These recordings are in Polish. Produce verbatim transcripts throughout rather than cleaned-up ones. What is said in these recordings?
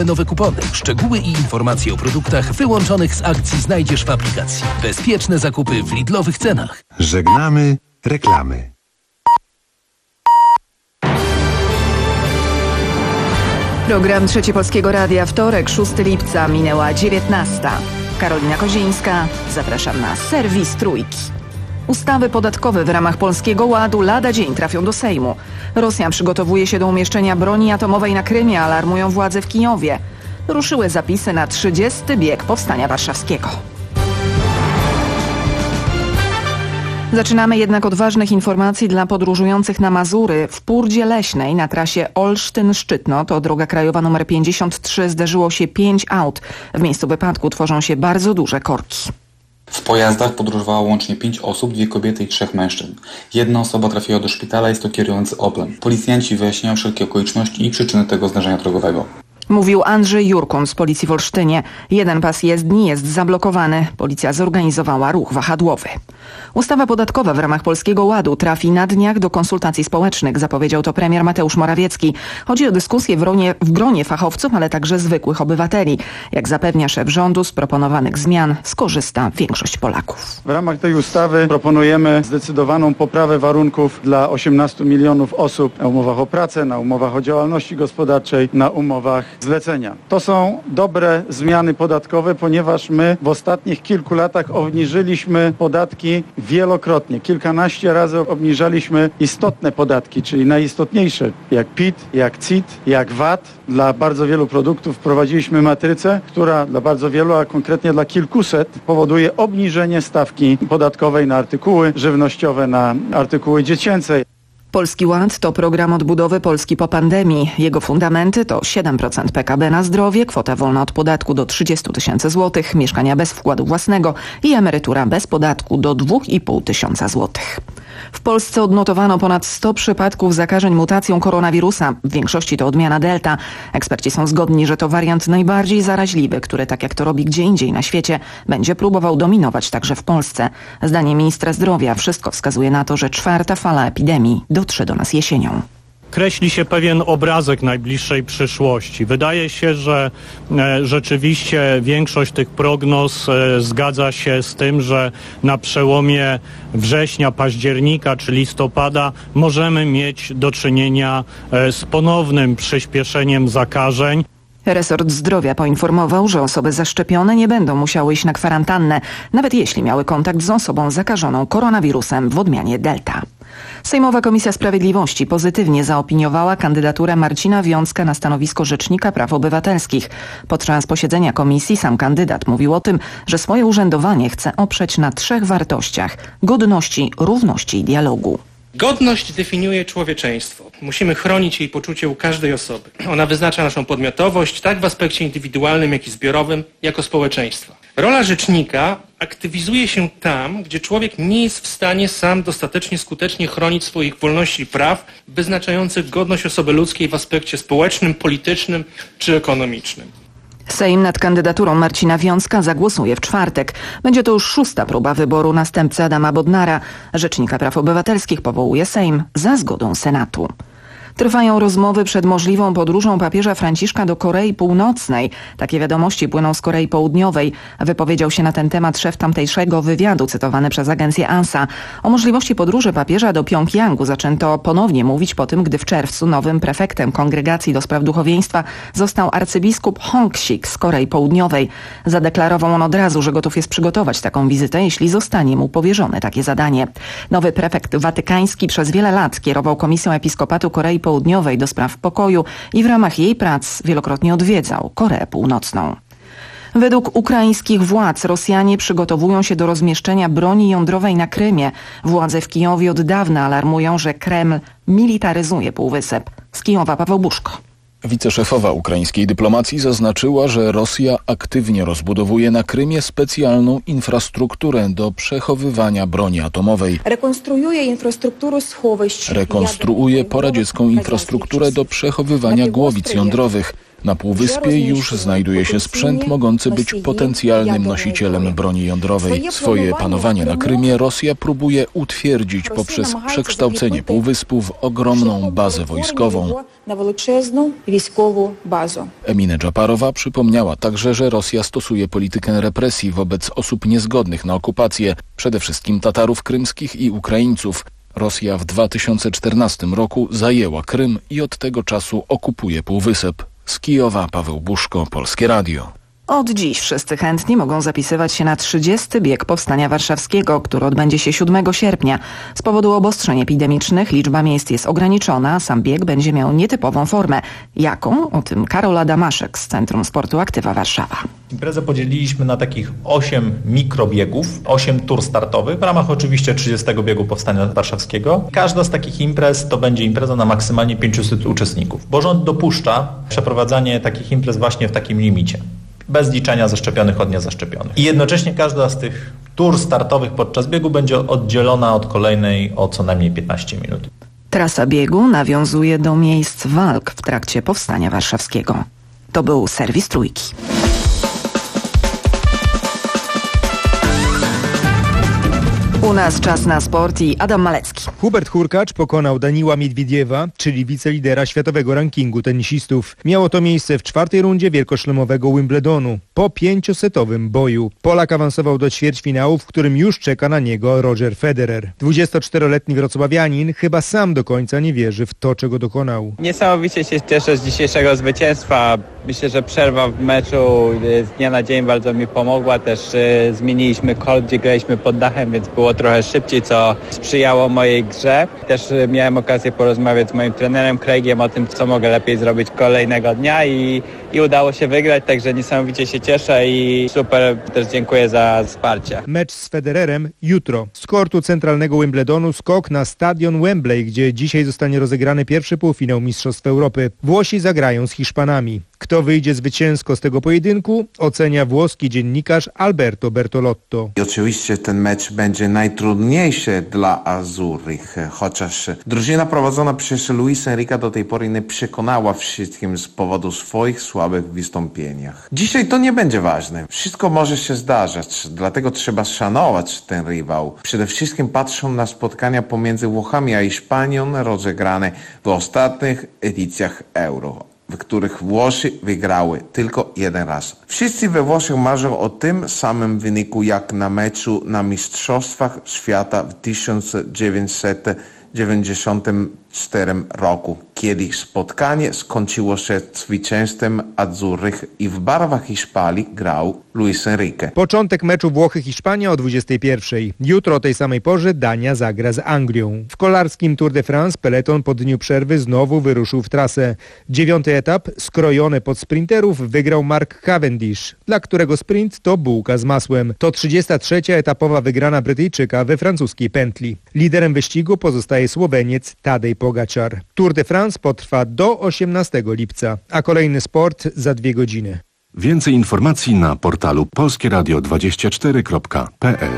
nowe kupony. Szczegóły i informacje o produktach wyłączonych z akcji znajdziesz w aplikacji. Bezpieczne zakupy w Lidlowych cenach. Żegnamy reklamy. Program Trzeci Polskiego Radia, wtorek, szóstego lipca, minęła dziewiętnasta. Karolina Kozińska, zapraszam na serwis Trójki. Ustawy podatkowe w ramach Polskiego Ładu lada dzień trafią do Sejmu. Rosja przygotowuje się do umieszczenia broni atomowej na Krymie, alarmują władze w Kijowie. Ruszyły zapisy na trzydziesty bieg Powstania Warszawskiego. Zaczynamy jednak od ważnych informacji dla podróżujących na Mazury. W Purdzie Leśnej na trasie Olsztyn-Szczytno, to droga krajowa nr pięćdziesiąt trzy, zderzyło się pięć aut. W miejscu wypadku tworzą się bardzo duże korki. W pojazdach podróżowało łącznie pięć osób, dwie kobiety i trzech mężczyzn. Jedna osoba trafiła do szpitala, jest to kierujący Oplem. Policjanci wyjaśniają wszelkie okoliczności i przyczyny tego zdarzenia drogowego. Mówił Andrzej Jurkun z policji w Olsztynie. Jeden pas jezdni jest zablokowany. Policja zorganizowała ruch wahadłowy. Ustawa podatkowa w ramach Polskiego Ładu trafi na dniach do konsultacji społecznych, zapowiedział to premier Mateusz Morawiecki. Chodzi o dyskusję w gronie, w gronie fachowców, ale także zwykłych obywateli. Jak zapewnia szef rządu, z proponowanych zmian skorzysta większość Polaków. W ramach tej ustawy proponujemy zdecydowaną poprawę warunków dla osiemnastu milionów osób na umowach o pracę, na umowach o działalności gospodarczej, na umowach zlecenia. To są dobre zmiany podatkowe, ponieważ my w ostatnich kilku latach obniżyliśmy podatki wielokrotnie. Kilkanaście razy obniżaliśmy istotne podatki, czyli najistotniejsze, jak P I T, jak C I T, jak V A T. Dla bardzo wielu produktów wprowadziliśmy matrycę, która dla bardzo wielu, a konkretnie dla kilkuset, powoduje obniżenie stawki podatkowej na artykuły żywnościowe, na artykuły dziecięce. Polski Ład to program odbudowy Polski po pandemii. Jego fundamenty to siedem procent P K B na zdrowie, kwota wolna od podatku do trzydziestu tysięcy złotych, mieszkania bez wkładu własnego i emerytura bez podatku do dwóch i pół tysiąca złotych. W Polsce odnotowano ponad sto przypadków zakażeń mutacją koronawirusa. W większości to odmiana Delta. Eksperci są zgodni, że to wariant najbardziej zaraźliwy, który, tak jak to robi gdzie indziej na świecie, będzie próbował dominować także w Polsce. Zdaniem ministra zdrowia wszystko wskazuje na to, że czwarta fala epidemii dotrze do nas jesienią. Kreśli się pewien obrazek najbliższej przyszłości. Wydaje się, że e, rzeczywiście większość tych prognoz e, zgadza się z tym, że na przełomie września, października czy listopada możemy mieć do czynienia e, z ponownym przyspieszeniem zakażeń. Resort Zdrowia poinformował, że osoby zaszczepione nie będą musiały iść na kwarantannę, nawet jeśli miały kontakt z osobą zakażoną koronawirusem w odmianie Delta. Sejmowa Komisja Sprawiedliwości pozytywnie zaopiniowała kandydaturę Marcina Wiącka na stanowisko Rzecznika Praw Obywatelskich. Podczas posiedzenia komisji sam kandydat mówił o tym, że swoje urzędowanie chce oprzeć na trzech wartościach: godności, równości i dialogu. Godność definiuje człowieczeństwo. Musimy chronić jej poczucie u każdej osoby. Ona wyznacza naszą podmiotowość, tak w aspekcie indywidualnym, jak i zbiorowym, jako społeczeństwa. Rola rzecznika aktywizuje się tam, gdzie człowiek nie jest w stanie sam dostatecznie skutecznie chronić swoich wolności i praw wyznaczających godność osoby ludzkiej w aspekcie społecznym, politycznym czy ekonomicznym. Sejm nad kandydaturą Marcina Wiącka zagłosuje w czwartek. Będzie to już szósta próba wyboru następcy Adama Bodnara. Rzecznika Praw Obywatelskich powołuje Sejm za zgodą Senatu. Trwają rozmowy przed możliwą podróżą papieża Franciszka do Korei Północnej. Takie wiadomości płyną z Korei Południowej. Wypowiedział się na ten temat szef tamtejszego wywiadu, cytowany przez agencję ANSA. O możliwości podróży papieża do Pjongjangu zaczęto ponownie mówić po tym, gdy w czerwcu nowym prefektem Kongregacji do Spraw Duchowieństwa został arcybiskup Hong-sik z Korei Południowej. Zadeklarował on od razu, że gotów jest przygotować taką wizytę, jeśli zostanie mu powierzone takie zadanie. Nowy prefekt watykański przez wiele lat kierował Komisją Episkopatu Korei Południowej do spraw pokoju i w ramach jej prac wielokrotnie odwiedzał Koreę Północną. Według ukraińskich władz Rosjanie przygotowują się do rozmieszczenia broni jądrowej na Krymie. Władze w Kijowie od dawna alarmują, że Kreml militaryzuje półwysep. Z Kijowa Paweł Buszko. Wiceszefowa ukraińskiej dyplomacji zaznaczyła, że Rosja aktywnie rozbudowuje na Krymie specjalną infrastrukturę do przechowywania broni atomowej. Rekonstruuje infrastrukturę schowisk. Rekonstruuje poradziecką infrastrukturę do przechowywania głowic jądrowych. Na półwyspie już znajduje się sprzęt mogący być potencjalnym nosicielem broni jądrowej. Swoje panowanie na Krymie Rosja próbuje utwierdzić poprzez przekształcenie półwyspu w ogromną bazę wojskową. Emine Dżaparowa przypomniała także, że Rosja stosuje politykę represji wobec osób niezgodnych na okupację, przede wszystkim Tatarów krymskich i Ukraińców. Rosja w dwa tysiące czternastym roku zajęła Krym i od tego czasu okupuje półwysep. Z Kijowa Paweł Buszko, Polskie Radio. Od dziś wszyscy chętni mogą zapisywać się na trzydziesty bieg Powstania Warszawskiego, który odbędzie się siódmego sierpnia. Z powodu obostrzeń epidemicznych liczba miejsc jest ograniczona, a sam bieg będzie miał nietypową formę. Jaką? O tym Karola Damaszek z Centrum Sportu Aktywa Warszawa. Imprezę podzieliliśmy na takich osiem mikrobiegów, osiem tur startowych, w ramach oczywiście trzydziestego biegu Powstania Warszawskiego. Każda z takich imprez to będzie impreza na maksymalnie pięciuset uczestników, bo rząd dopuszcza przeprowadzanie takich imprez właśnie w takim limicie, bez liczenia zaszczepionych od niezaszczepionych. I jednocześnie każda z tych tur startowych podczas biegu będzie oddzielona od kolejnej o co najmniej piętnaście minut. Trasa biegu nawiązuje do miejsc walk w trakcie Powstania Warszawskiego. To był serwis Trójki. U nas czas na sport i Adam Malecki. Hubert Hurkacz pokonał Daniła Miedwiediewa, czyli wicelidera światowego rankingu tenisistów. Miało to miejsce w czwartej rundzie wielkoszlemowego Wimbledonu. Po pięciosetowym boju Polak awansował do ćwierćfinału, w którym już czeka na niego Roger Federer. dwudziestoczteroletni wrocławianin chyba sam do końca nie wierzy w to, czego dokonał. Niesamowicie się cieszę z dzisiejszego zwycięstwa. Myślę, że przerwa w meczu z dnia na dzień bardzo mi pomogła. Też y, zmieniliśmy kort, gdzie graliśmy pod dachem, więc było trochę szybciej, co sprzyjało mojej grze. Też y, miałem okazję porozmawiać z moim trenerem Craigiem o tym, co mogę lepiej zrobić kolejnego dnia i, i udało się wygrać, także niesamowicie się cieszę i super, też dziękuję za wsparcie. Mecz z Federerem jutro. Z kortu centralnego Wimbledonu skok na stadion Wembley, gdzie dzisiaj zostanie rozegrany pierwszy półfinał Mistrzostw Europy. Włosi zagrają z Hiszpanami. Kto wyjdzie zwycięsko z tego pojedynku, ocenia włoski dziennikarz Alberto Bertolotto. I oczywiście ten mecz będzie najtrudniejszy dla Azurych, chociaż drużyna prowadzona przez Luisa Enrique'a do tej pory nie przekonała wszystkim z powodu swoich słabych wystąpieniach. Dzisiaj to nie będzie ważne. Wszystko może się zdarzać, dlatego trzeba szanować ten rywal. Przede wszystkim patrzą na spotkania pomiędzy Włochami a Hiszpanią rozegrane w ostatnich edycjach Euro, w których Włochy wygrały tylko jeden raz. Wszyscy we Włoszech marzą o tym samym wyniku jak na meczu na Mistrzostwach Świata w tysiąc dziewięćset dziewięćdziesiątym czwartym roku, kiedy spotkanie skończyło się zwycięstwem Azurych i w barwach Hiszpanii grał Luis Enrique. Początek meczu Włochy-Hiszpania o dwudziestej pierwszej. Jutro o tej samej porze Dania zagra z Anglią. W kolarskim Tour de France peleton po dniu przerwy znowu wyruszył w trasę. Dziewiąty etap, skrojony pod sprinterów, wygrał Mark Cavendish, dla którego sprint to bułka z masłem. To trzydziesta trzecia etapowa wygrana Brytyjczyka we francuskiej pętli. Liderem wyścigu pozostaje Słoweniec Tadej Pogačar. Tour de France potrwa do osiemnastego lipca, a kolejny sport za dwie godziny. Więcej informacji na portalu polskie radio dwadzieścia cztery kropka p l.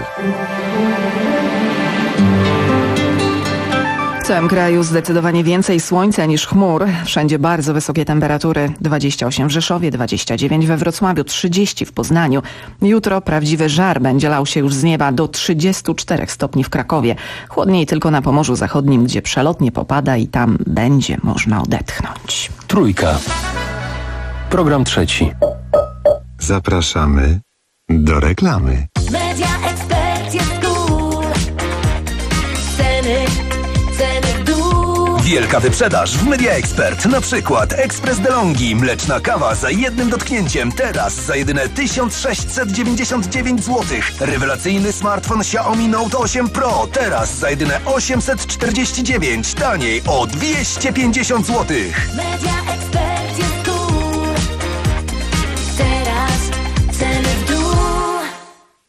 W całym kraju zdecydowanie więcej słońca niż chmur. Wszędzie bardzo wysokie temperatury. dwadzieścia osiem w Rzeszowie, dwadzieścia dziewięć we Wrocławiu, trzydzieści w Poznaniu. Jutro prawdziwy żar będzie lał się już z nieba do trzydziestu czterech stopni w Krakowie. Chłodniej tylko na Pomorzu Zachodnim, gdzie przelotnie popada i tam będzie można odetchnąć. Trójka. Program trzeci. Zapraszamy do reklamy. Media Expert jest cool. Ceny, ceny w dół. Wielka wyprzedaż w Media Expert. Na przykład ekspres DeLonghi, mleczna kawa za jednym dotknięciem. Teraz za jedyne tysiąc sześćset dziewięćdziesiąt dziewięć złotych. Rewelacyjny smartfon Xiaomi Note osiem Pro. Teraz za jedyne osiemset czterdzieści dziewięć. Taniej o dwieście pięćdziesiąt złotych. Media Expert jest cool. Teraz ceny w dół. Chodzi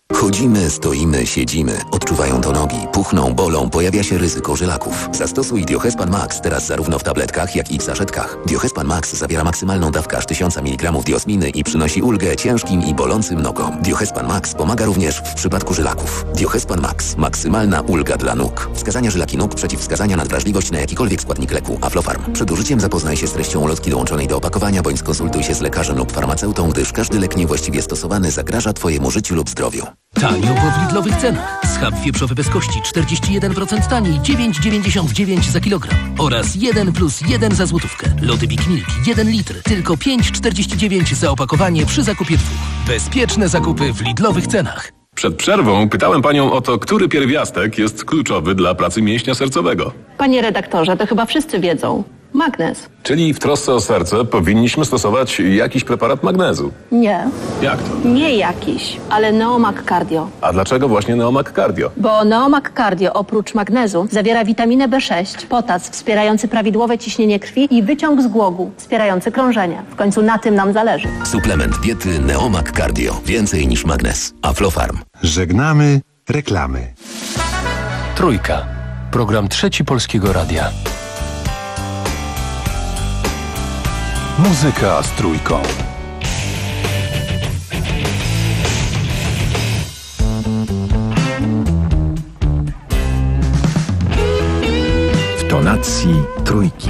Chodzimy, stoimy, siedzimy. Odczuwają to nogi, puchną, bolą, pojawia się ryzyko żylaków. Zastosuj Diohespan Max teraz zarówno w tabletkach, jak i w saszetkach. Diohespan Max zawiera maksymalną dawkę aż tysiąc miligramów diosminy i przynosi ulgę ciężkim i bolącym nogom. Diohespan Max pomaga również w przypadku żylaków. Diohespan Max. Maksymalna ulga dla nóg. Wskazania żylaki nóg, przeciwwskazania na wrażliwość na jakikolwiek składnik leku. Aflofarm. Przed użyciem zapoznaj się z treścią ulotki dołączonej do opakowania, bądź skonsultuj się z lekarzem lub farmaceutą, gdyż każdy lek niewłaściwie stosowany zagraża Twojemu życiu lub zdrowiu. Tanio, bo w Lidlowych cenach. Schab wieprzowy bez kości czterdzieści jeden procent taniej, dziewięć dziewięćdziesiąt dziewięć za kilogram. Oraz jeden plus jeden za złotówkę. Lody Big Milk jeden litr, tylko pięć czterdzieści dziewięć za opakowanie przy zakupie dwóch. Bezpieczne zakupy w Lidlowych cenach. Przed przerwą pytałem panią o to, który pierwiastek jest kluczowy dla pracy mięśnia sercowego. Panie redaktorze, to chyba wszyscy wiedzą. Magnez. Czyli w trosce o serce powinniśmy stosować jakiś preparat magnezu. Nie. Jak to? Nie jakiś, ale Neomag Cardio. A dlaczego właśnie Neomag Cardio? Bo Neomag Cardio oprócz magnezu zawiera witaminę B sześć, potas wspierający prawidłowe ciśnienie krwi i wyciąg z głogu wspierający krążenie. W końcu na tym nam zależy. Suplement diety Neomag Cardio. Więcej niż magnez. Aflofarm. Żegnamy reklamy. Trójka. Program Trzeci Polskiego Radia. Muzyka z trójką. W tonacji trójki.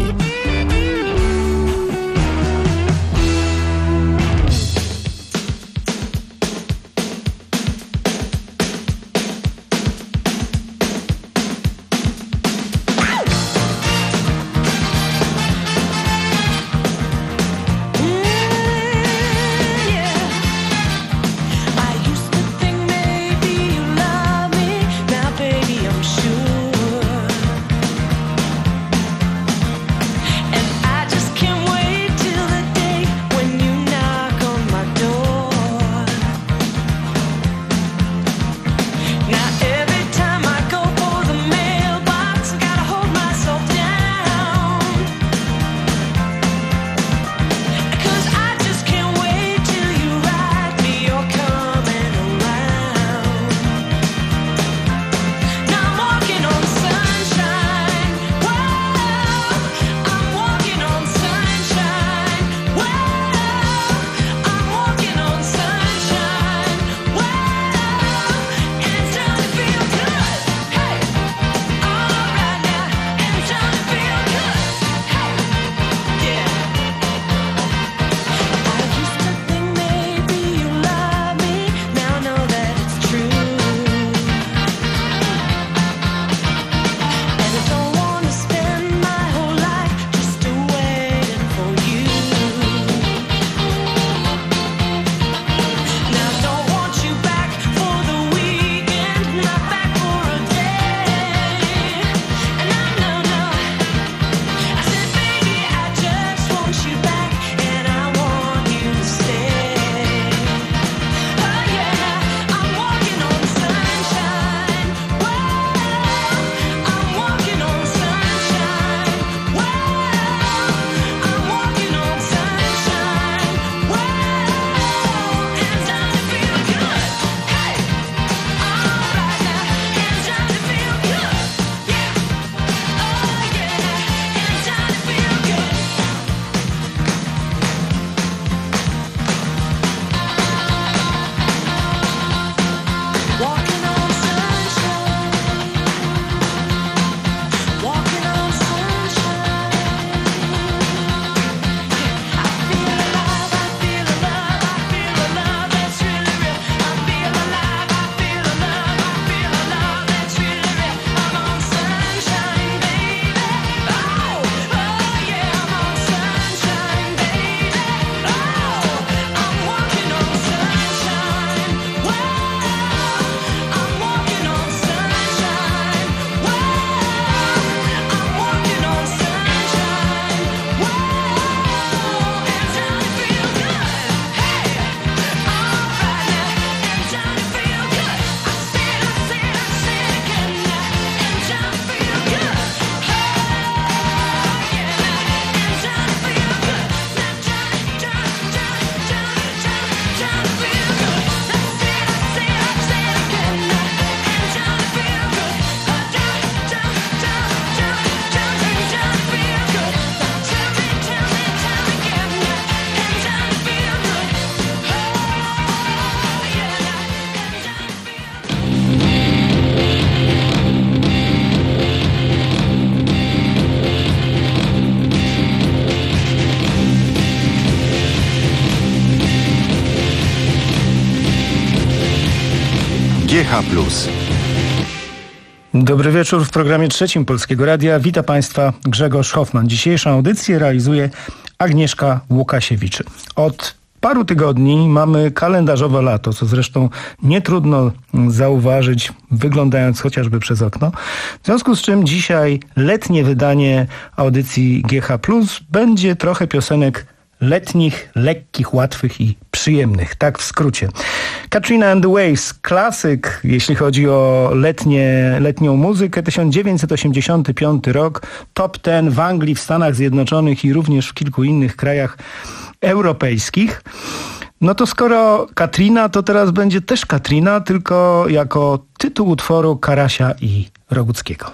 G H plus. Dobry wieczór w programie trzecim Polskiego Radia. Witam Państwa Grzegorz Hoffman. Dzisiejszą audycję realizuje Agnieszka Łukasiewicz. Od paru tygodni mamy kalendarzowe lato, co zresztą nie trudno zauważyć, wyglądając chociażby przez okno. W związku z czym dzisiaj letnie wydanie audycji G H plus będzie trochę piosenek letnich, lekkich, łatwych i przyjemnych. Tak w skrócie. Katrina and the Waves, klasyk, jeśli chodzi o letnie, letnią muzykę. tysiąc dziewięćset osiemdziesiąty piąty rok, top dziesięć w Anglii, w Stanach Zjednoczonych i również w kilku innych krajach europejskich. No to skoro Katrina, to teraz będzie też Katrina, tylko jako tytuł utworu Karasia i Roguckiego.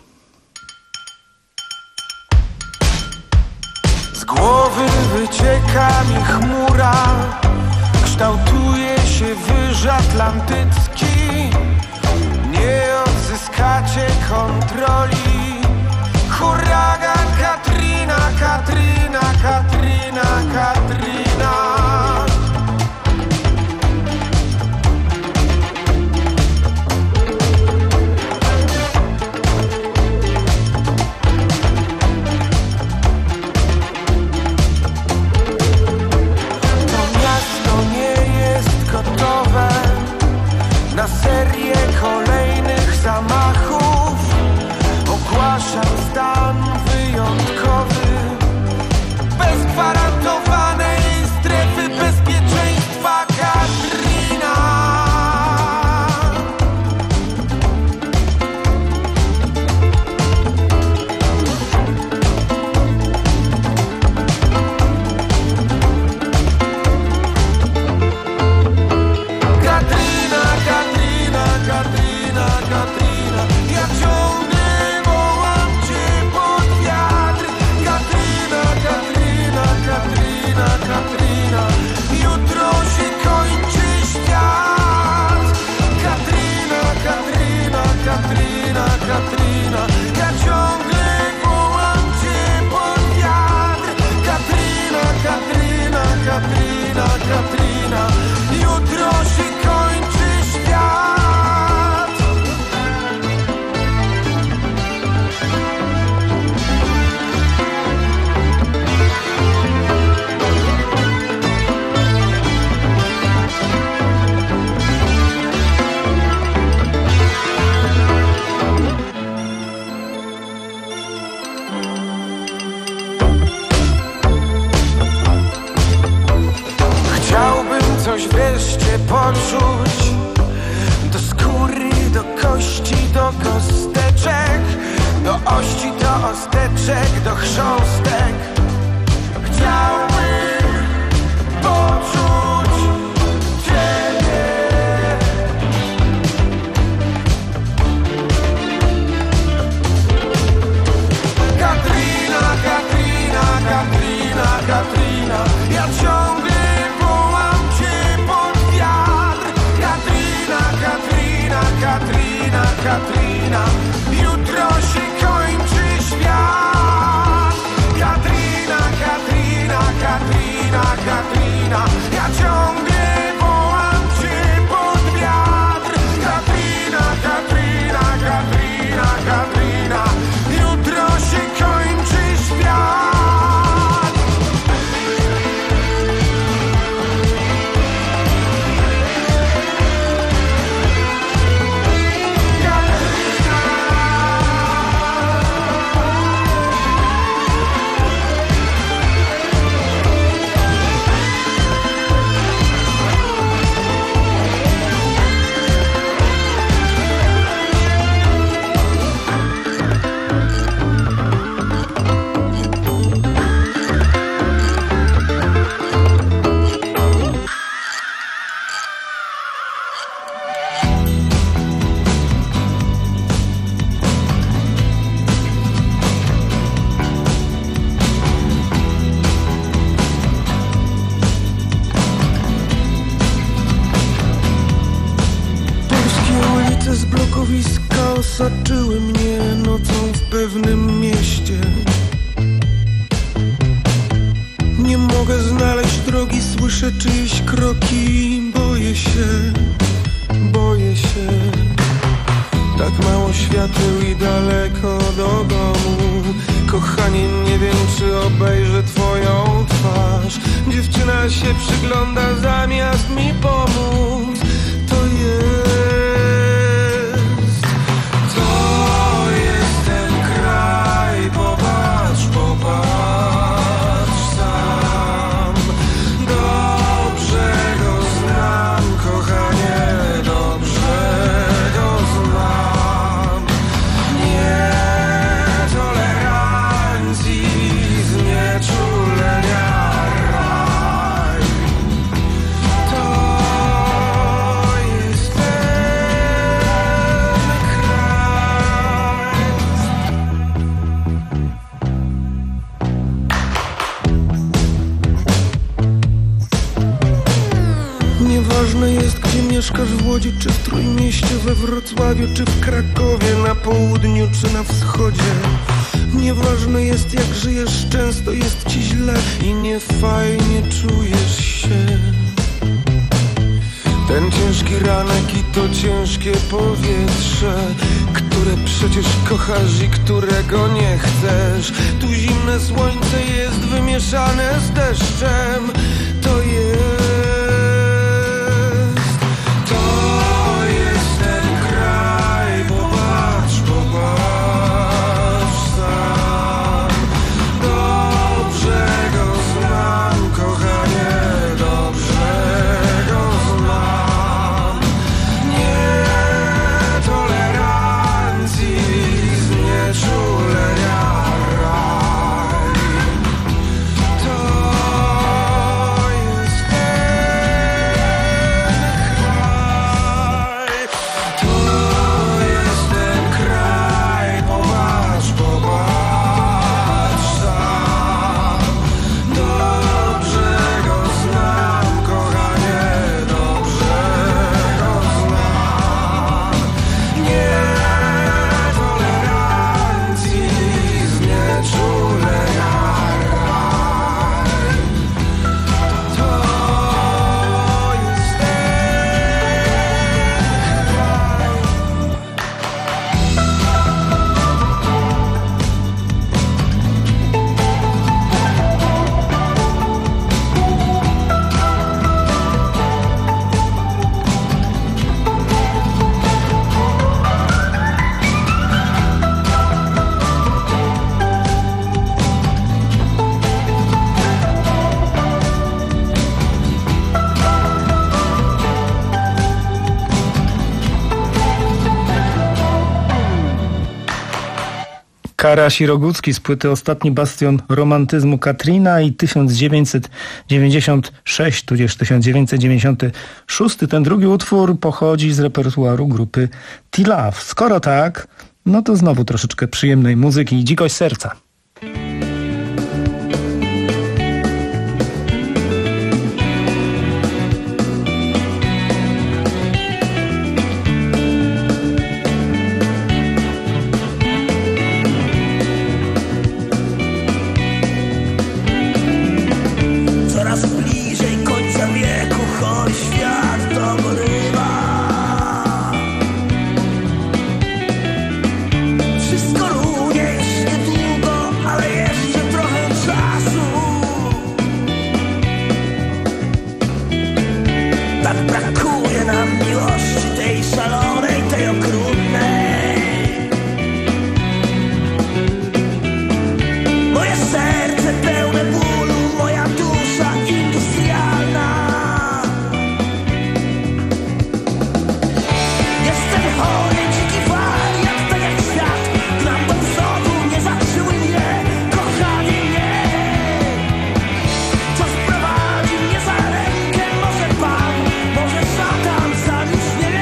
Z głowy wycieka mi chmura, kształtuje się wyż atlantycki. Nie odzyskacie kontroli. Huragan Katrina, Katrina, Katrina, Katrina. Na serię kolejnych zamachów ogłaszam stan wyjątkowy. Bez gwarantowanej strefy bezpieczeństwa Katrina. Katrina, ja ciągle wołam cię pod wiatr. Katrina, Katrina, Katrina, Katrina, jutro się kończy świat. Katrina, Katrina, Katrina, Katrina, ja ciągle wołam cię pod wiatr. Katrina, Katrina, Katrina, Katrina, jutro się kończy świat. Chciałbym coś wreszcie poczuć, do skóry, do kości, do kosteczek, do ości, do osteczek, do chrząstek. Chciałbym poczuć Ciebie. Katrina, Katrina, Katrina, Katrina, ja ciągle Katrina, Katrina, jutro się kończy świat. Katrina, Katrina, Katrina, Katrina, ja ciągle wołam cię pod wiatr. Katrina, Katrina, Katrina, Katrina, jutro się kończy świat. Osaczyły mnie nocą w pewnym mieście. Nie mogę znaleźć drogi, słyszę czyjeś kroki. Boję się, boję się. Tak mało świateł i daleko do domu. Kochanie, nie wiem, czy obejrzę twoją twarz. Dziewczyna się przygląda zamiast mi pomóc. To jest, to jest ten kraj. Popatrz, popatrz sam. Dobrze go znam, kochanie, dobrze go znam. Nietolerancji, znieczulenia raj. To jest ten kraj. Nieważne jest, gdzie mieszkasz, w Łodzi czy w Trójmieście, we Wrocławiu czy w Krakowie, na południu czy na wschodzie. Nieważne jest, jak żyjesz, często jest ci źle i niefajnie czujesz się. Ten ciężki ranek i to ciężkie powietrze, które przecież kochasz i którego nie chcesz. Tu zimne słońce jest wymieszane z deszczem. To jest, to jest ten kraj. Popatrz, popatrz sam. Dobrze go znam, kochanie, dobrze go znam. Nietolerancji, znieczulenia raj. To jest ten kraj. To jest ten kraj. Popatrz, popatrz sam. Dobrze go znam, kochanie, dobrze go znam. Nietolerancji, znieczulenia raj. To jest ten Karaś i Rogucki z płyty Ostatni bastion romantyzmu Katrina i tysiąc dziewięćset dziewięćdziesiąt sześć, tudzież tysiąc dziewięćset dziewięćdziesiąty szósty. Ten drugi utwór pochodzi z repertuaru grupy T-Love. Skoro tak, no to znowu troszeczkę przyjemnej muzyki i dzikość serca. coraz bliżej końca wieku, choć świat dogorywa. Wszystko runie jeszcze długo, ale jeszcze trochę czasu. Tak brakuje nam miłości, tej szalonej, tej okrutnej. Moje serce pełne bólu, moja dusza industrialna. Jestem chory, dziki wariat, tak jak świat. Gram do przodu, nie zatrzymuj mnie, kochanie mnie. Czas prowadzi mnie za rękę, może Pan, może szatan, zalisz mnie.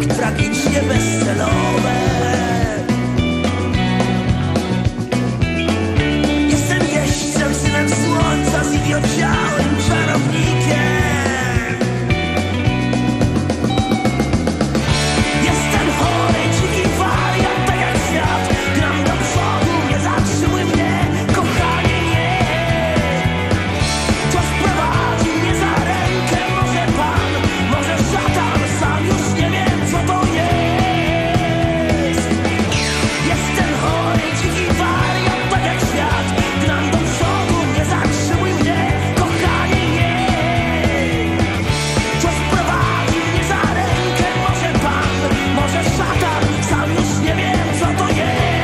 tragicznie bezcelowe. Jestem jeźdźcem, synem słońca, z idiociałym czarownikiem. Jestem chory, dziki wariat, tak jak świat. Gram do przodu, nie zatrzymuj mnie, kochanie, nie. To sprowadzi mnie za rękę, może pan, może szatan, sam już nie wiem, co to jest. Jestem chory, dziki wariat, tak jak świat. Gram do przodu, nie zatrzymuj mnie, kochanie, nie. To sprowadzi mnie za rękę, może pan, może szatan, sam już nie wiem, co to jest.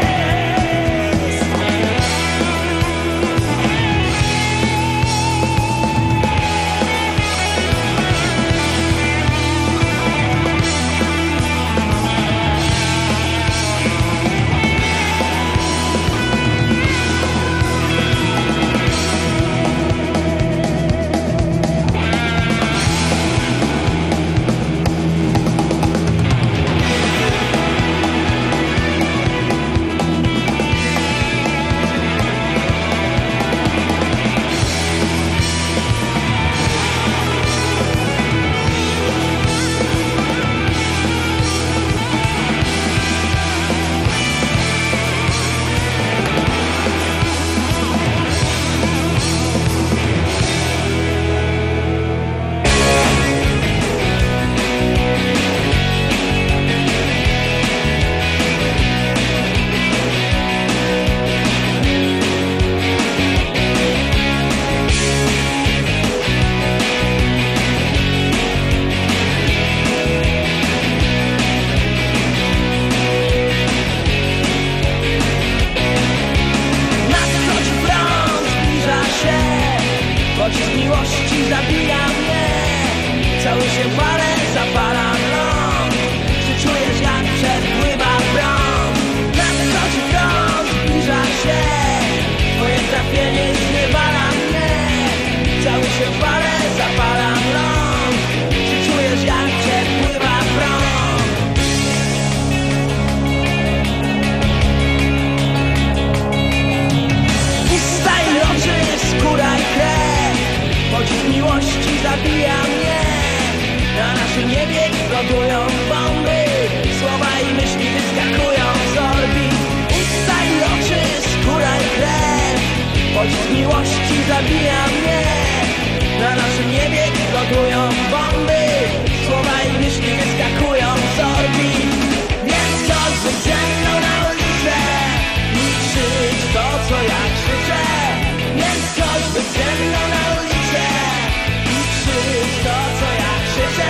Nadchodzi prąd, zbliża się, pocisk miłości zabija mnie. Cały się palę, zapalam rąk. Czy czujesz, jak przepływa prąd? Nadchodzi prąd, zbliża się, moje trafienie zniewala mnie. Cały się palę, zapalam rąk. Czy czujesz, jak przepływa prąd? Usta i oczy, skóra i krew, pocisk miłości zabija mnie. Na naszym niebie eksplodują bomby, słowa i myśli wyskakują z orbit. Usta i oczy, skóra i krew, pocisk miłości zabija mnie. Na naszym niebie eksplodują bomby, słowa i myśli wyskakują z orbit. Więc chodź ze mną na ulicę i krzycz to, co ja krzyczę. Więc chodź ze mną na ulicę i krzycz to, co ja krzyczę.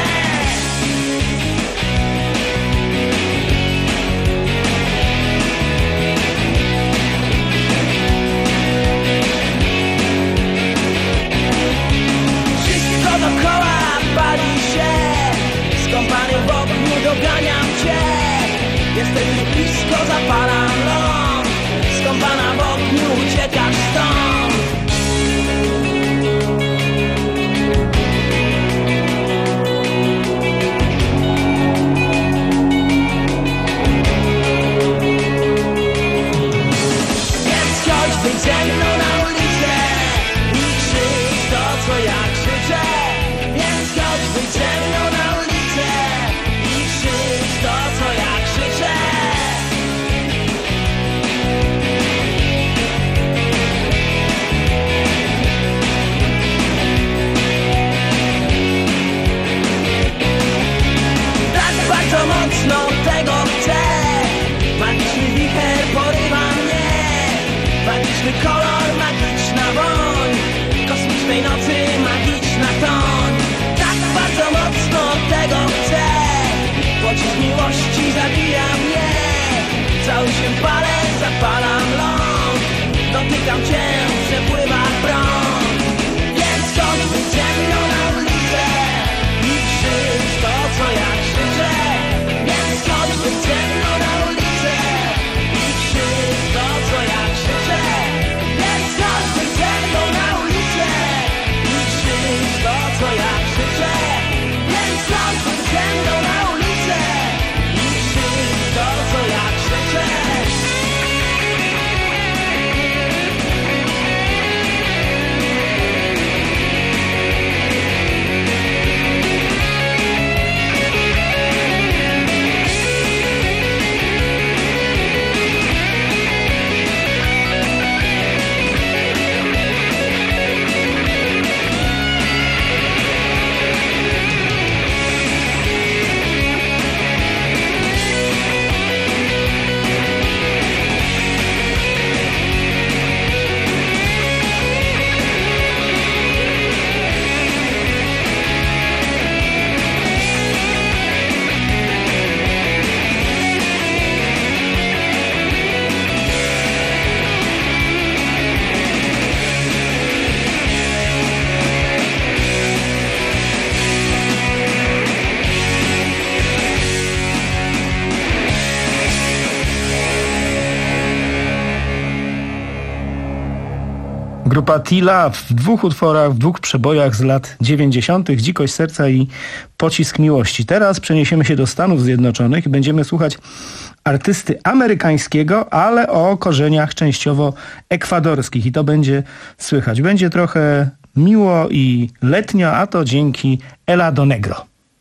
Wszystko dookoła pali się, skąpany w ogniu doganiam cię. Jesteś mi blisko, zapalam ląd, skąpana w ogniu uciekasz stąd. Więc chodź, wyjdź ze mną na ulicę i krzycz to, co ja krzyczę. Więc chodź, wyjdź ze mną na ulicę i krzycz to, co ja krzyczę. Tak bardzo mocno tego chcę. Magiczny wicher porywa mnie. Magiczny kolor, magiczna woń, kosmicznej nocy magiczna toń. Tak bardzo mocno tego chcę. Pocisk miłości zabija mnie. Cały się palę, zapalam ląd. Dotykam cię, przepływa prąd. Więc chodź ze mną na ulicę i krzycz to, co ja krzyczę. Więc chodź ze mną na ulicę i krzycz to, co ja krzyczę. Więc chodź ze mną na ulicę i krzycz to, co ja krzyczę. Więc chodź ze mną na ulicę Grupa Tila w dwóch utworach, w dwóch przebojach z lat dziewięćdziesiątych. Dzikość serca i Pocisk miłości. Teraz przeniesiemy się do Stanów Zjednoczonych i będziemy słuchać artysty amerykańskiego, ale o korzeniach częściowo ekwadorskich. I to będzie słychać. Będzie trochę miło i letnio, a to dzięki Helado Negro.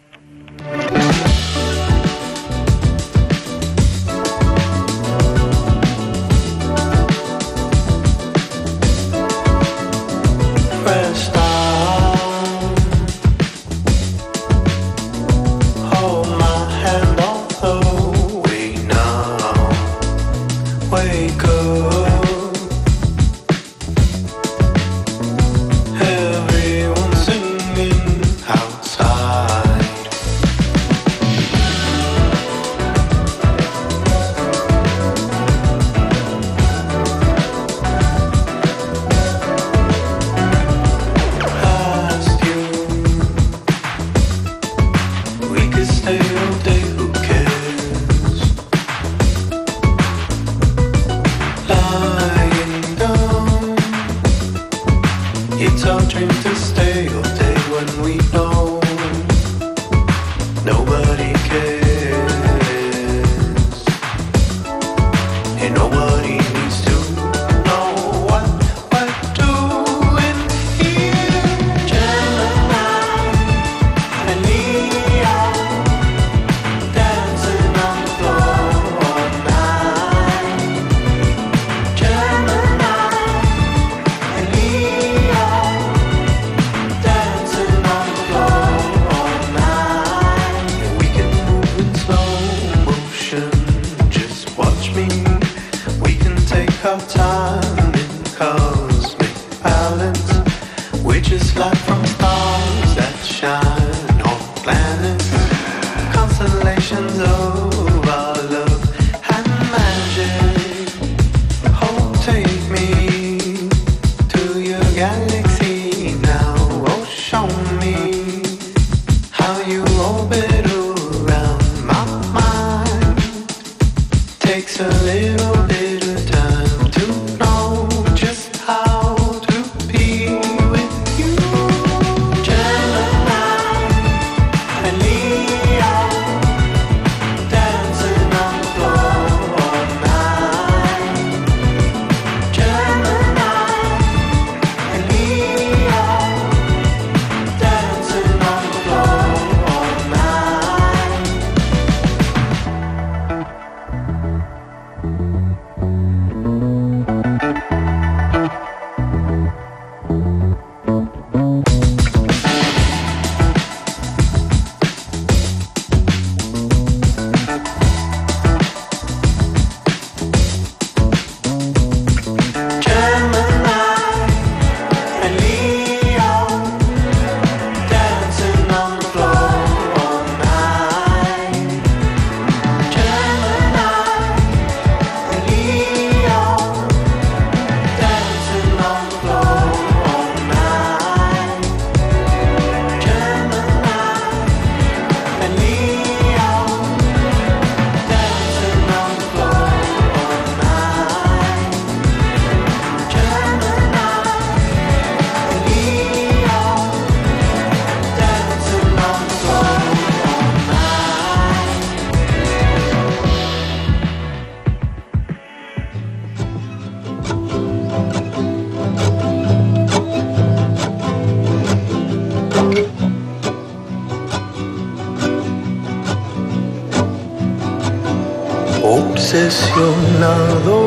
Obsesionado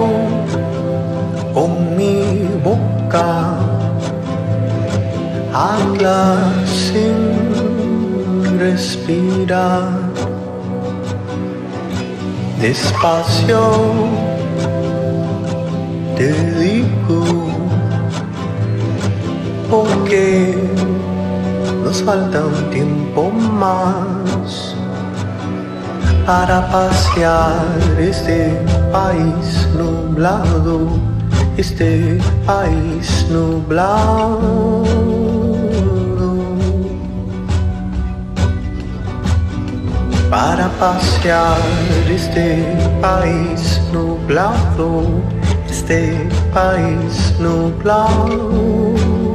con mi boca, habla sin respirar, despacio te digo, porque nos falta un tiempo más para pasear este país nublado, este país nublado. Para pasear este país nublado, este país nublado.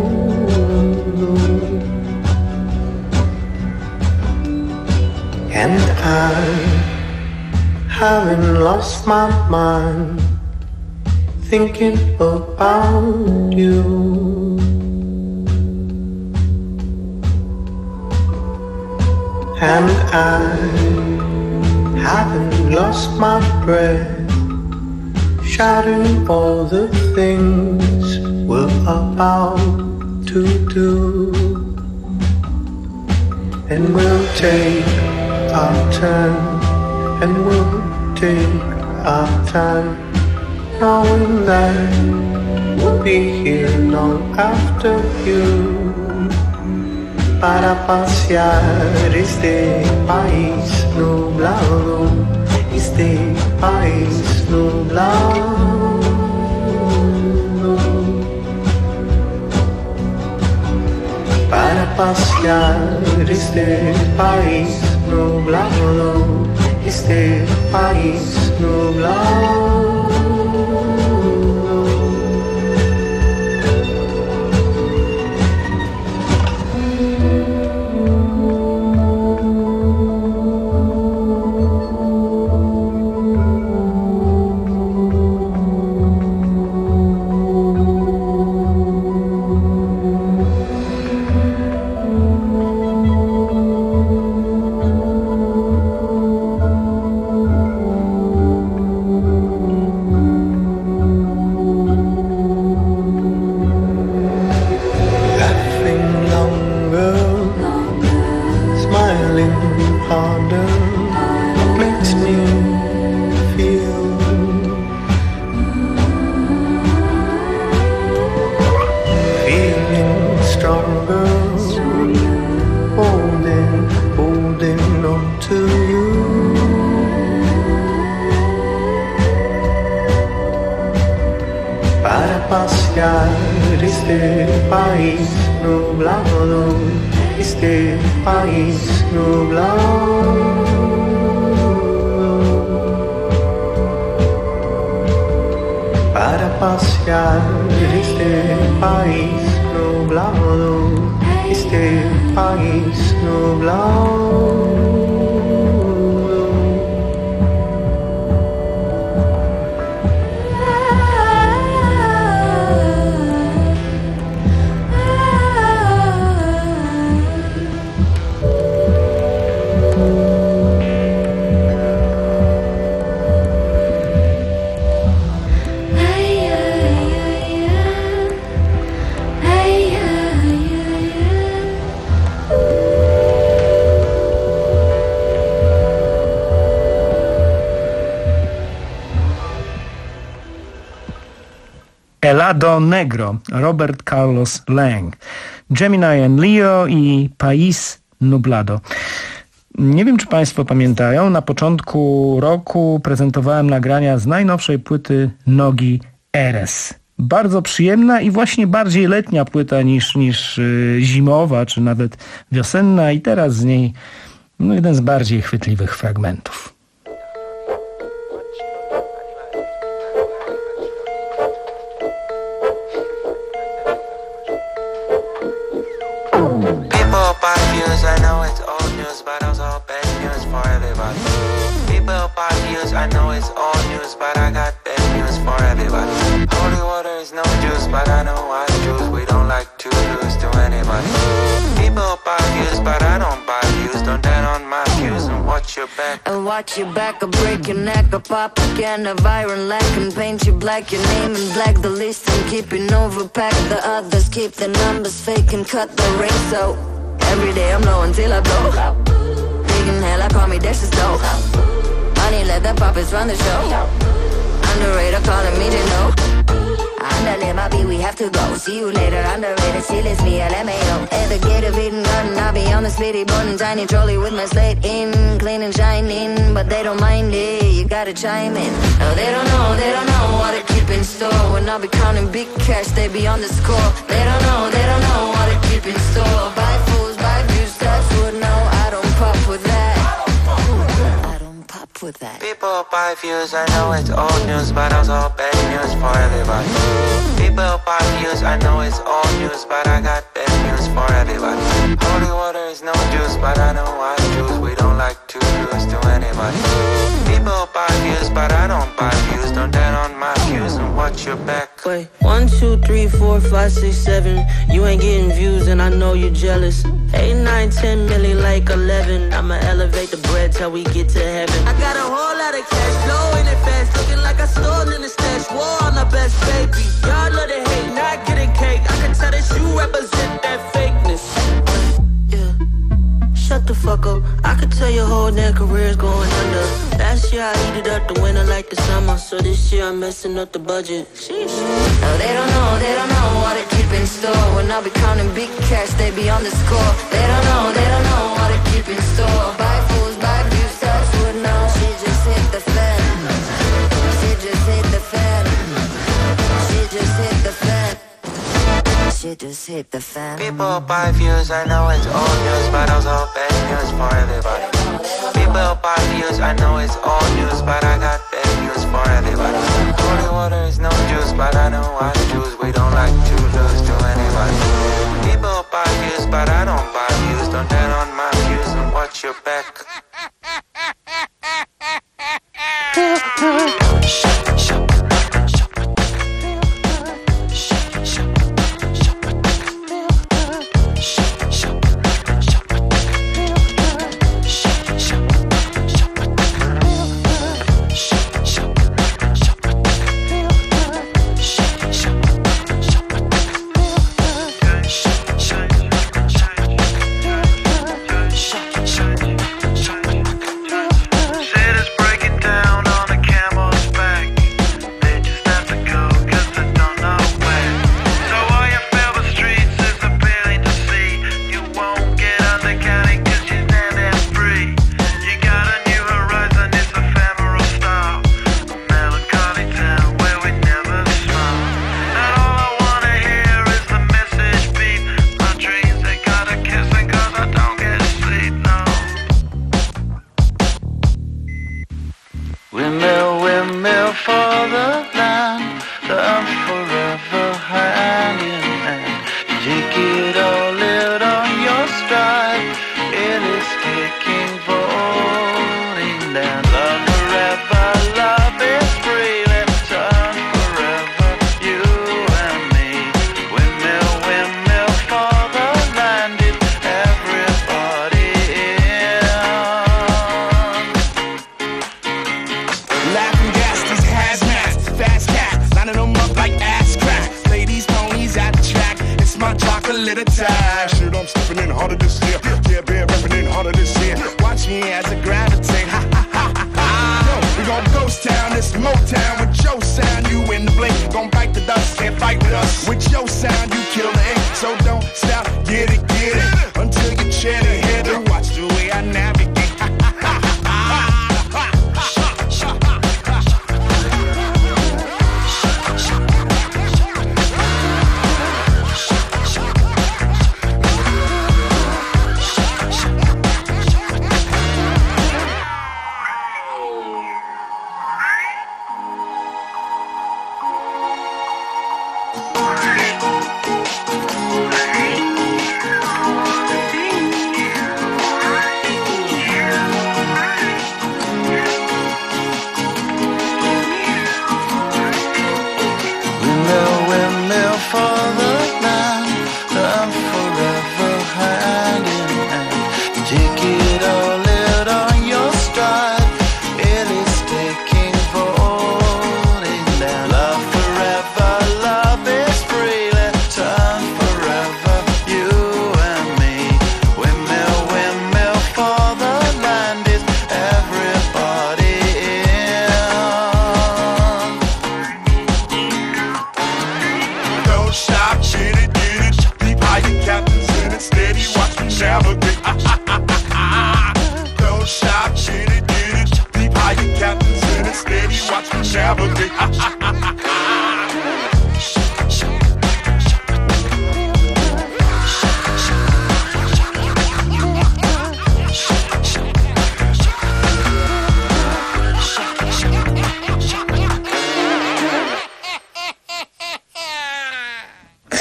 And I haven't lost my mind thinking about you. And I haven't lost my breath shouting all the things we're about to do. And we'll take our turn, and we'll take our time, knowing that we'll be here long after you. Para pasear este país nublado, este país nublado. Para pasear este país nublado, este país nublado. Este país nublado, este país nublado. Para pasear este país nublado, este país nublado. Helado Negro, Robert Carlos Lang, Gemini and Leo i País Nublado. Nie wiem, czy Państwo pamiętają, na początku roku prezentowałem nagrania z najnowszej płyty Nogi Eres. Bardzo przyjemna i właśnie bardziej letnia płyta niż, niż yy, zimowa, czy nawet wiosenna, i teraz z niej no, jeden z bardziej chwytliwych fragmentów. I know it's old news, but also bad news for everybody. People buy views, I know it's old news, but I got bad news for everybody. Holy water is no juice, but I know I choose. We don't like to lose to anybody. People buy views, but I don't buy views. Don't down on my views and watch your back. And watch your back, I'll break your neck. I'll pop a can of iron lack and paint you black. Your name in black, the list I'm keeping overpacked. The others keep the numbers fake and cut the ring, so every day I'm low until I blow. Digging hell, I call me Dash the Stove. Honey, let the puppets run the show. Underrated, calling me to know. Andale, my B, we have to go. See you later, underrated, still it's me, L M A O. At the gate of Eden Garden, I'll be on the slitty button. Tiny trolley with my slate in, clean and shining. But they don't mind it, you gotta chime in. No, they don't know, they don't know what to keep in store. When I'll be counting big cash, they be on the score. They don't know, they don't know what to keep in store. Buy fools, buy views, that's what, no, I don't pop with that. I don't pop with that. People buy views, I know it's old news, but also bad news for everybody. People buy views, I know it's old news, but I got bad news for everybody. Holy water is no juice, but I know I choose. We don't like to lose to anybody. People buy views, but I don't buy views. Don't down on my views and watch your back. Wait, one, two, three, four, five, six, seven. You ain't getting views and I know you're jealous. Eight, nine, ten, million like eleven. I'ma elevate the bread till we get to heaven. I got a whole lot of cash flowing it fast, looking like I stole in the stash. War on the best baby. Y'all love to hate, not getting cake. I can tell that you represent that fakeness. Yeah, shut the fuck up. I could tell your whole damn career's going under. Last year I heated up the winter like the summer, so this year I'm messing up the budget. Sheesh. No, they don't know, they don't know what to keep in store. When I be counting big cash, they be on the score. They don't know, they don't know what to keep in store. Buy fools, buy views, touch would know. She just hit the fan. She just hit the fan. She just hit the fan. She just hit the fan. People buy views, I know it's old news, but also bad news for everybody. People buy views, I know it's old news, but I got bad news for everybody. Holy water is no juice, but I know I choose. We don't like to lose to anybody. People buy views, but I don't buy views. Don't turn on my views and watch your back.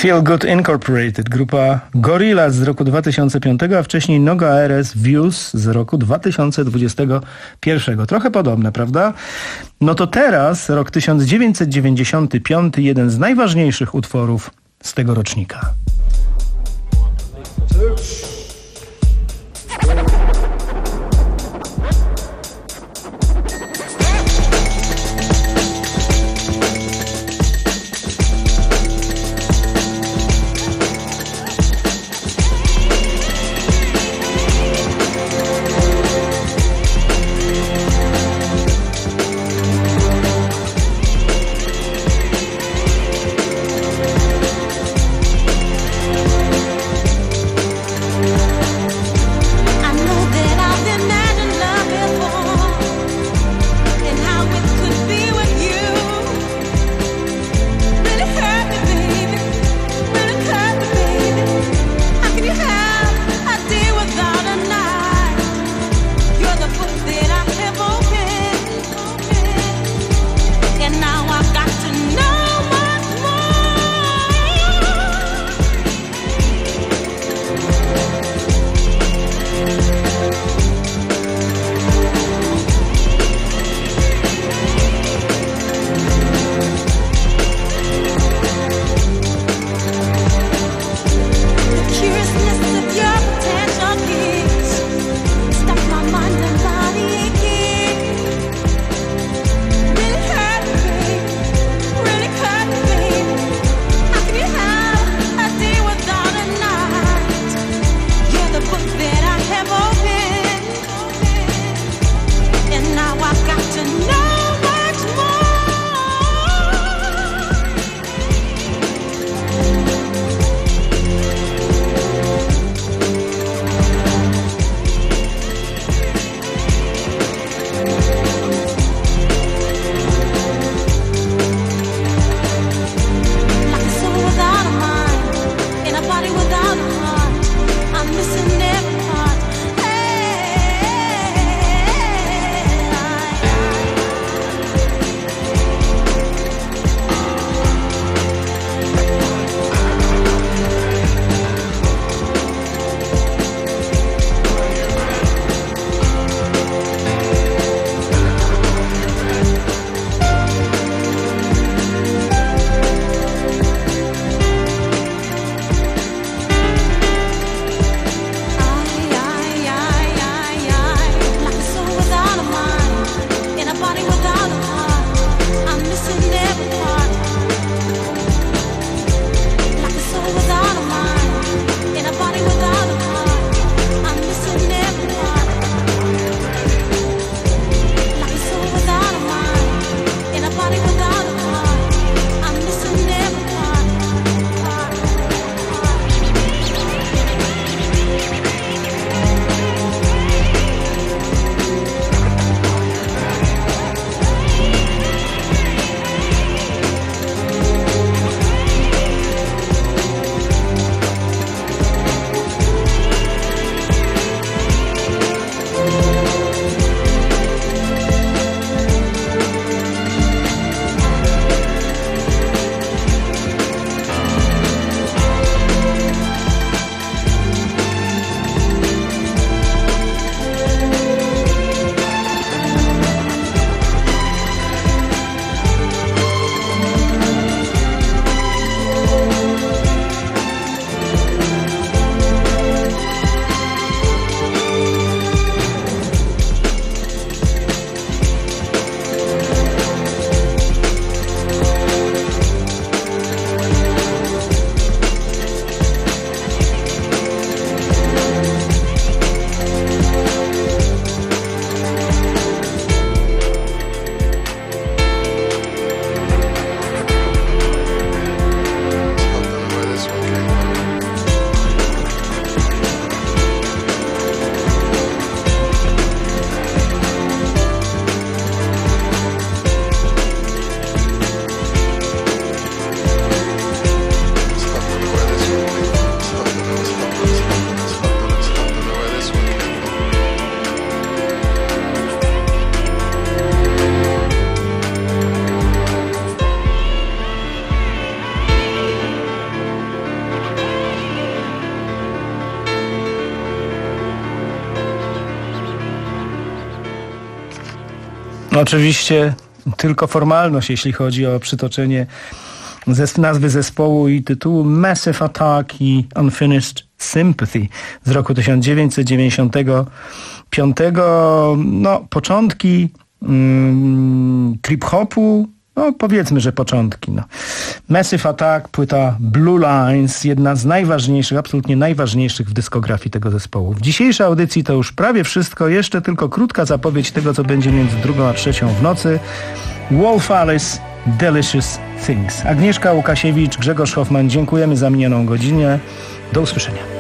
Feel Good Incorporated, grupa Gorillaz z roku dwa tysiące piątego, a wcześniej Noga Ares Views z roku dwa tysiące dwudziestego pierwszego. Trochę podobne, prawda? No to teraz, rok tysiąc dziewięćset dziewięćdziesiąty piąty, jeden z najważniejszych utworów z tego rocznika. Oczywiście tylko formalność, jeśli chodzi o przytoczenie zes- nazwy zespołu i tytułu Massive Attack i Unfinished Sympathy z roku tysiąc dziewięćset dziewięćdziesiątego piątego. No, początki mm, trip-hopu, no powiedzmy, że początki. No. Massive Attack, płyta Blue Lines, jedna z najważniejszych, absolutnie najważniejszych w dyskografii tego zespołu. W dzisiejszej audycji to już prawie wszystko, jeszcze tylko krótka zapowiedź tego, co będzie między drugą a trzecią w nocy. Wolf Alice, Delicious Things. Agnieszka Łukasiewicz, Grzegorz Hoffman, dziękujemy za minioną godzinę. Do usłyszenia.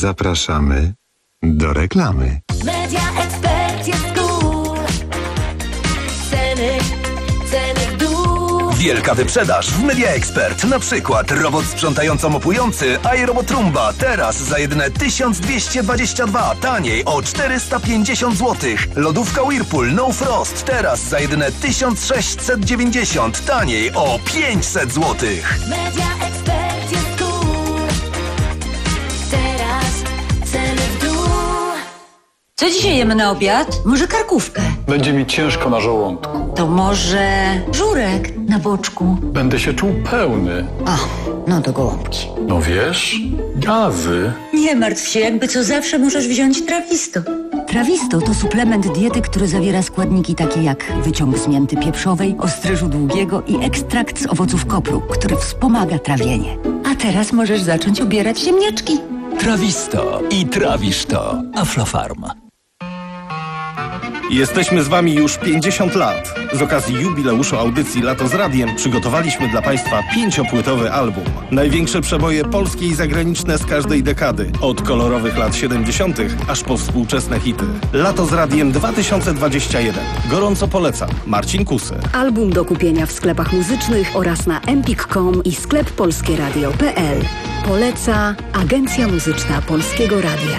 Zapraszamy do reklamy. Media Expert jest cool. Ceny, ceny w dół. Wielka wyprzedaż w Media Expert. Na przykład robot sprzątająco-mopujący iRobot Roomba teraz za jedyne tysiąc dwieście dwadzieścia dwa, taniej o czterysta pięćdziesiąt złotych. Lodówka Whirlpool No Frost teraz za jedyne tysiąc sześćset dziewięćdziesiąt, taniej o pięćset złotych. Media Expert jest cool. Teraz ceny w dół. Co dzisiaj jemy na obiad? Może karkówkę? Będzie mi ciężko na żołądku. To może żurek na boczku? Będę się czuł pełny. O, no to gołąbki. No wiesz, gazy. Nie martw się, jakby co zawsze możesz wziąć Trawisto. Trawisto to suplement diety, który zawiera składniki takie jak wyciąg z mięty pieprzowej, ostryżu długiego i ekstrakt z owoców kopru, który wspomaga trawienie. A teraz możesz zacząć ubierać ziemniaczki. Trawisto i trawisz to. Aflofarm. Jesteśmy z Wami już pięćdziesiąt lat. Z okazji jubileuszu audycji Lato z Radiem przygotowaliśmy dla Państwa pięciopłytowy album. Największe przeboje polskie i zagraniczne z każdej dekady. Od kolorowych lat siedemdziesiątych aż po współczesne hity. Lato z Radiem dwa tysiące dwadzieścia jeden. Gorąco polecam. Marcin Kusy. Album do kupienia w sklepach muzycznych oraz na empik kropka com i sklep polskie radio kropka p l. Poleca Agencja Muzyczna Polskiego Radia.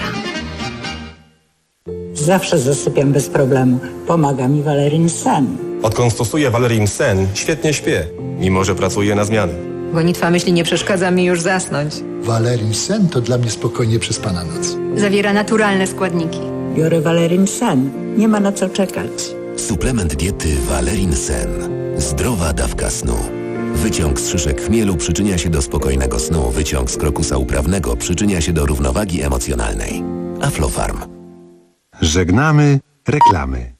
Zawsze zasypiam bez problemu. Pomaga mi Valerin Sen. Odkąd stosuję Valerin Sen, świetnie śpię, mimo że pracuję na zmiany. Gonitwa myśli nie przeszkadza mi już zasnąć. Valerin Sen to dla mnie spokojnie przespana noc. Zawiera naturalne składniki. Biorę Valerin Sen. Nie ma na co czekać. Suplement diety Valerin Sen. Zdrowa dawka snu. Wyciąg z szyszek chmielu przyczynia się do spokojnego snu. Wyciąg z krokusa uprawnego przyczynia się do równowagi emocjonalnej. Aflofarm. Żegnamy reklamy.